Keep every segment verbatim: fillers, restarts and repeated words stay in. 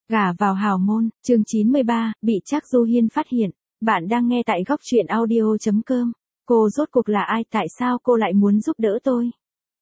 Gả vào hào môn, chương chín mươi ba, bị Trác Du Hiên phát hiện. Bạn đang nghe tại góc truyện audio chấm com. Cô rốt cuộc là ai, tại sao cô lại muốn giúp đỡ tôi?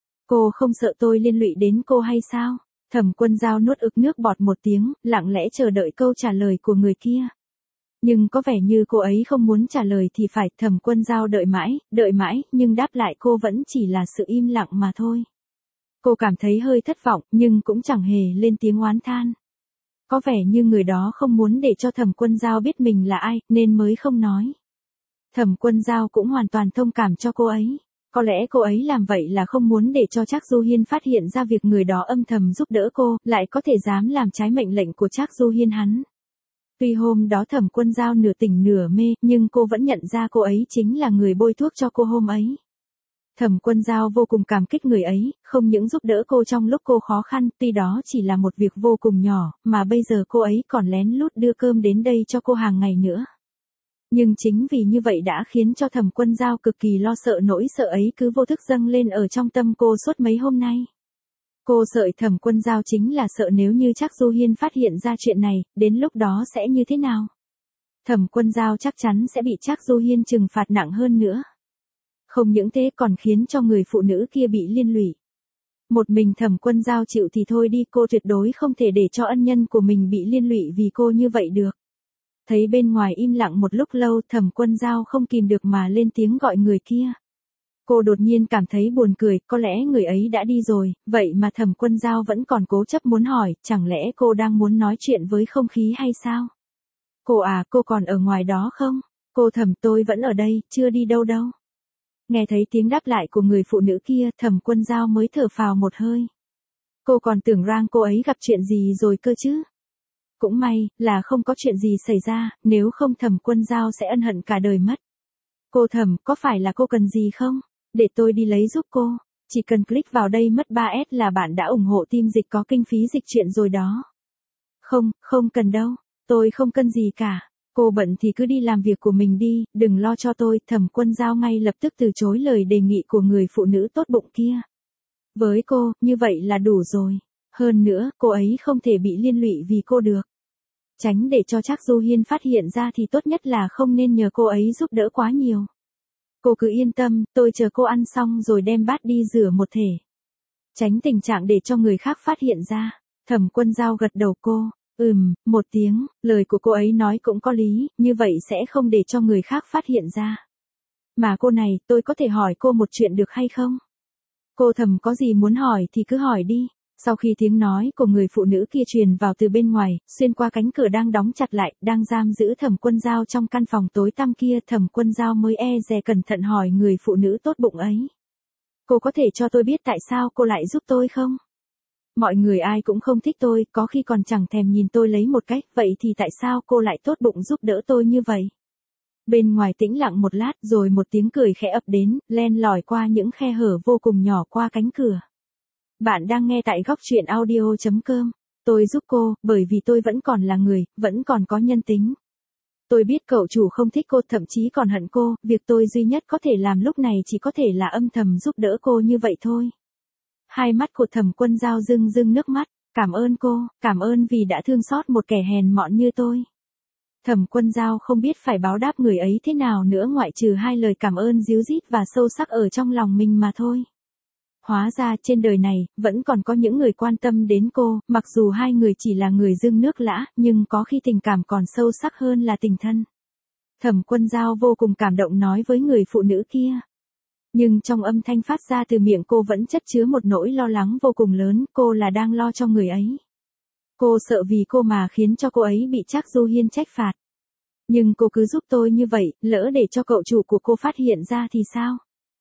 Cô không sợ tôi liên lụy đến cô hay sao? Thẩm Quân Dao nuốt ực nước bọt một tiếng, lặng lẽ chờ đợi câu trả lời của người kia. Nhưng có vẻ như cô ấy không muốn trả lời thì phải. Thẩm Quân Dao đợi mãi, đợi mãi, nhưng đáp lại cô vẫn chỉ là sự im lặng mà thôi. Cô cảm thấy hơi thất vọng, nhưng cũng chẳng hề lên tiếng oán than. Có vẻ như người đó không muốn để cho Thẩm Quân Dao biết mình là ai, nên mới không nói. Thẩm Quân Dao cũng hoàn toàn thông cảm cho cô ấy. Có lẽ cô ấy làm vậy là không muốn để cho Trác Du Hiên phát hiện ra việc người đó âm thầm giúp đỡ cô, lại có thể dám làm trái mệnh lệnh của Trác Du Hiên hắn. Tuy hôm đó Thẩm Quân Dao nửa tỉnh nửa mê, nhưng cô vẫn nhận ra cô ấy chính là người bôi thuốc cho cô hôm ấy. Thẩm Quân Dao vô cùng cảm kích người ấy, không những giúp đỡ cô trong lúc cô khó khăn, tuy đó chỉ là một việc vô cùng nhỏ, mà bây giờ cô ấy còn lén lút đưa cơm đến đây cho cô hàng ngày nữa. Nhưng chính vì như vậy đã khiến cho Thẩm Quân Dao cực kỳ lo sợ, nỗi sợ ấy cứ vô thức dâng lên ở trong tâm cô suốt mấy hôm nay. Cô sợ Thẩm Quân Dao chính là sợ nếu như Trác Du Hiên phát hiện ra chuyện này, đến lúc đó sẽ như thế nào? Thẩm Quân Dao chắc chắn sẽ bị Trác Du Hiên trừng phạt nặng hơn nữa. Không những thế còn khiến cho người phụ nữ kia bị liên lụy. Một mình Thẩm Quân Dao chịu thì thôi đi, cô tuyệt đối không thể để cho ân nhân của mình bị liên lụy vì cô như vậy được. Thấy bên ngoài im lặng một lúc lâu, Thẩm Quân Dao không kìm được mà lên tiếng gọi người kia. Cô đột nhiên cảm thấy buồn cười, có lẽ người ấy đã đi rồi, vậy mà Thẩm Quân Dao vẫn còn cố chấp muốn hỏi, chẳng lẽ cô đang muốn nói chuyện với không khí hay sao? Cô à, cô còn ở ngoài đó không? Cô Thẩm, tôi vẫn ở đây, chưa đi đâu đâu. Nghe thấy tiếng đáp lại của người phụ nữ kia, Thẩm Quân Dao mới thở phào một hơi. Cô còn tưởng rằng cô ấy gặp chuyện gì rồi cơ chứ. Cũng may, là không có chuyện gì xảy ra, nếu không Thẩm Quân Dao sẽ ân hận cả đời mất. Cô Thẩm, có phải là cô cần gì không? Để tôi đi lấy giúp cô. Chỉ cần click vào đây mất ba S là bạn đã ủng hộ team dịch có kinh phí dịch chuyện rồi đó. Không, không cần đâu. Tôi không cần gì cả. Cô bận thì cứ đi làm việc của mình đi, đừng lo cho tôi. Thẩm Quân Dao ngay lập tức từ chối lời đề nghị của người phụ nữ tốt bụng kia. Với cô, như vậy là đủ rồi. Hơn nữa, cô ấy không thể bị liên lụy vì cô được. Tránh để cho Trác Du Hiên phát hiện ra thì tốt nhất là không nên nhờ cô ấy giúp đỡ quá nhiều. Cô cứ yên tâm, tôi chờ cô ăn xong rồi đem bát đi rửa một thể. Tránh tình trạng để cho người khác phát hiện ra. Thẩm Quân Dao gật đầu cô. Ừm, một tiếng, lời của cô ấy nói cũng có lý, như vậy sẽ không để cho người khác phát hiện ra. Mà cô này, tôi có thể hỏi cô một chuyện được hay không? Cô Thẩm có gì muốn hỏi thì cứ hỏi đi. Sau khi tiếng nói của người phụ nữ kia truyền vào từ bên ngoài, xuyên qua cánh cửa đang đóng chặt lại, đang giam giữ Thẩm Quân Dao trong căn phòng tối tăm kia, Thẩm Quân Dao mới e dè cẩn thận hỏi người phụ nữ tốt bụng ấy. Cô có thể cho tôi biết tại sao cô lại giúp tôi không? Mọi người ai cũng không thích tôi, có khi còn chẳng thèm nhìn tôi lấy một cách, vậy thì tại sao cô lại tốt bụng giúp đỡ tôi như vậy? Bên ngoài tĩnh lặng một lát rồi một tiếng cười khẽ ập đến, len lỏi qua những khe hở vô cùng nhỏ qua cánh cửa. Bạn đang nghe tại góc truyện audio chấm com. Tôi giúp cô, bởi vì tôi vẫn còn là người, vẫn còn có nhân tính. Tôi biết cậu chủ không thích cô, thậm chí còn hận cô, việc tôi duy nhất có thể làm lúc này chỉ có thể là âm thầm giúp đỡ cô như vậy thôi. Hai mắt của Thẩm Quân Dao rưng rưng nước mắt, cảm ơn cô, cảm ơn vì đã thương xót một kẻ hèn mọn như tôi. Thẩm Quân Dao không biết phải báo đáp người ấy thế nào nữa ngoại trừ hai lời cảm ơn ríu rít và sâu sắc ở trong lòng mình mà thôi. Hóa ra trên đời này, vẫn còn có những người quan tâm đến cô, mặc dù hai người chỉ là người dưng nước lã, nhưng có khi tình cảm còn sâu sắc hơn là tình thân. Thẩm Quân Dao vô cùng cảm động nói với người phụ nữ kia. Nhưng trong âm thanh phát ra từ miệng cô vẫn chất chứa một nỗi lo lắng vô cùng lớn, cô là đang lo cho người ấy. Cô sợ vì cô mà khiến cho cô ấy bị Trác Du Hiên trách phạt. Nhưng cô cứ giúp tôi như vậy, lỡ để cho cậu chủ của cô phát hiện ra thì sao?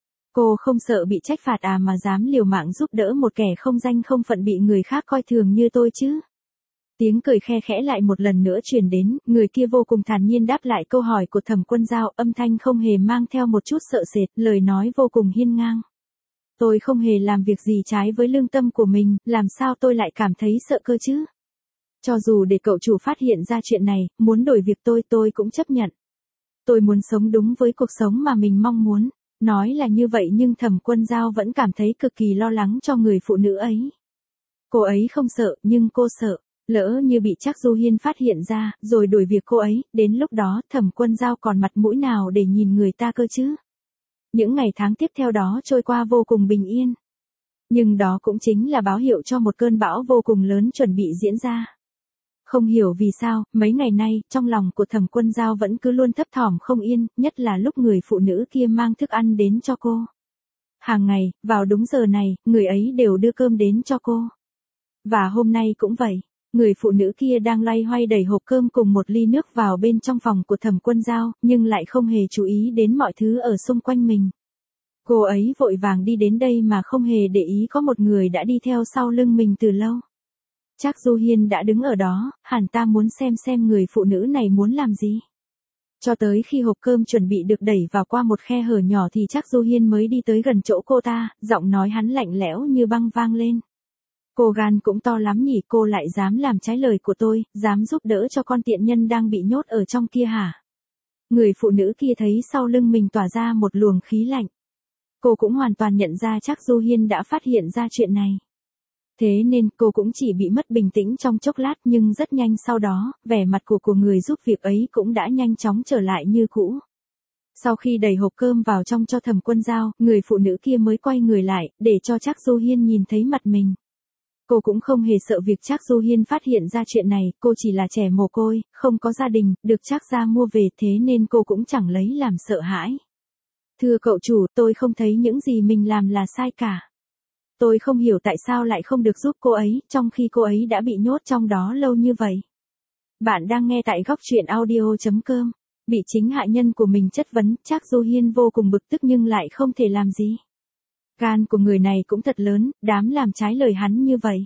Cô không sợ bị trách phạt à mà dám liều mạng giúp đỡ một kẻ không danh không phận bị người khác coi thường như tôi chứ? Tiếng cười khe khẽ lại một lần nữa truyền đến, người kia vô cùng thản nhiên đáp lại câu hỏi của Thẩm Quân Dao, âm thanh không hề mang theo một chút sợ sệt, lời nói vô cùng hiên ngang. Tôi không hề làm việc gì trái với lương tâm của mình, làm sao tôi lại cảm thấy sợ cơ chứ? Cho dù để cậu chủ phát hiện ra chuyện này, muốn đổi việc tôi tôi cũng chấp nhận. Tôi muốn sống đúng với cuộc sống mà mình mong muốn. Nói là như vậy nhưng Thẩm Quân Dao vẫn cảm thấy cực kỳ lo lắng cho người phụ nữ ấy. Cô ấy không sợ, nhưng cô sợ. Lỡ như bị Trác Du Hiên phát hiện ra, rồi đuổi việc cô ấy, đến lúc đó Thẩm Quân Giao còn mặt mũi nào để nhìn người ta cơ chứ? Những ngày tháng tiếp theo đó trôi qua vô cùng bình yên. Nhưng đó cũng chính là báo hiệu cho một cơn bão vô cùng lớn chuẩn bị diễn ra. Không hiểu vì sao, mấy ngày nay, trong lòng của Thẩm Quân Giao vẫn cứ luôn thấp thỏm không yên, nhất là lúc người phụ nữ kia mang thức ăn đến cho cô. Hàng ngày, vào đúng giờ này, người ấy đều đưa cơm đến cho cô. Và hôm nay cũng vậy, người phụ nữ kia đang loay hoay đẩy hộp cơm cùng một ly nước vào bên trong phòng của Thẩm Quân Giao, nhưng lại không hề chú ý đến mọi thứ ở xung quanh mình. Cô ấy vội vàng đi đến đây mà không hề để ý có một người đã đi theo sau lưng mình từ lâu. Trác Du Hiên đã đứng ở đó, hẳn ta muốn xem xem người phụ nữ này muốn làm gì. Cho tới khi hộp cơm chuẩn bị được đẩy vào qua một khe hở nhỏ thì Trác Du Hiên mới đi tới gần chỗ cô ta, giọng nói hắn lạnh lẽo như băng vang lên. Cô gan cũng to lắm nhỉ, cô lại dám làm trái lời của tôi, dám giúp đỡ cho con tiện nhân đang bị nhốt ở trong kia hả? Người phụ nữ kia thấy sau lưng mình tỏa ra một luồng khí lạnh. Cô cũng hoàn toàn nhận ra Trác Du Hiên đã phát hiện ra chuyện này. Thế nên cô cũng chỉ bị mất bình tĩnh trong chốc lát, nhưng rất nhanh sau đó, vẻ mặt của của người giúp việc ấy cũng đã nhanh chóng trở lại như cũ. Sau khi đẩy hộp cơm vào trong cho Thẩm Quân Giao, người phụ nữ kia mới quay người lại, để cho Trác Du Hiên nhìn thấy mặt mình. Cô cũng không hề sợ việc Trác Du Hiên phát hiện ra chuyện này, cô chỉ là trẻ mồ côi, không có gia đình, được Trác gia mua về, thế nên cô cũng chẳng lấy làm sợ hãi. Thưa cậu chủ, tôi không thấy những gì mình làm là sai cả. Tôi không hiểu tại sao lại không được giúp cô ấy, trong khi cô ấy đã bị nhốt trong đó lâu như vậy. Bạn đang nghe tại góc truyện audio chấm com. Bị chính hạ nhân của mình chất vấn, Trác Du Hiên vô cùng bực tức nhưng lại không thể làm gì. Gan của người này cũng thật lớn, dám làm trái lời hắn như vậy.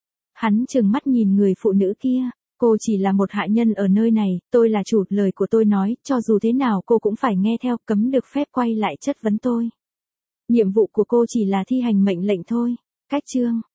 Hắn trừng mắt nhìn người phụ nữ kia. Cô chỉ là một hạ nhân ở nơi này, tôi là chủ, lời của tôi nói, cho dù thế nào cô cũng phải nghe theo, cấm được phép quay lại chất vấn tôi. Nhiệm vụ của cô chỉ là thi hành mệnh lệnh thôi. Cách chương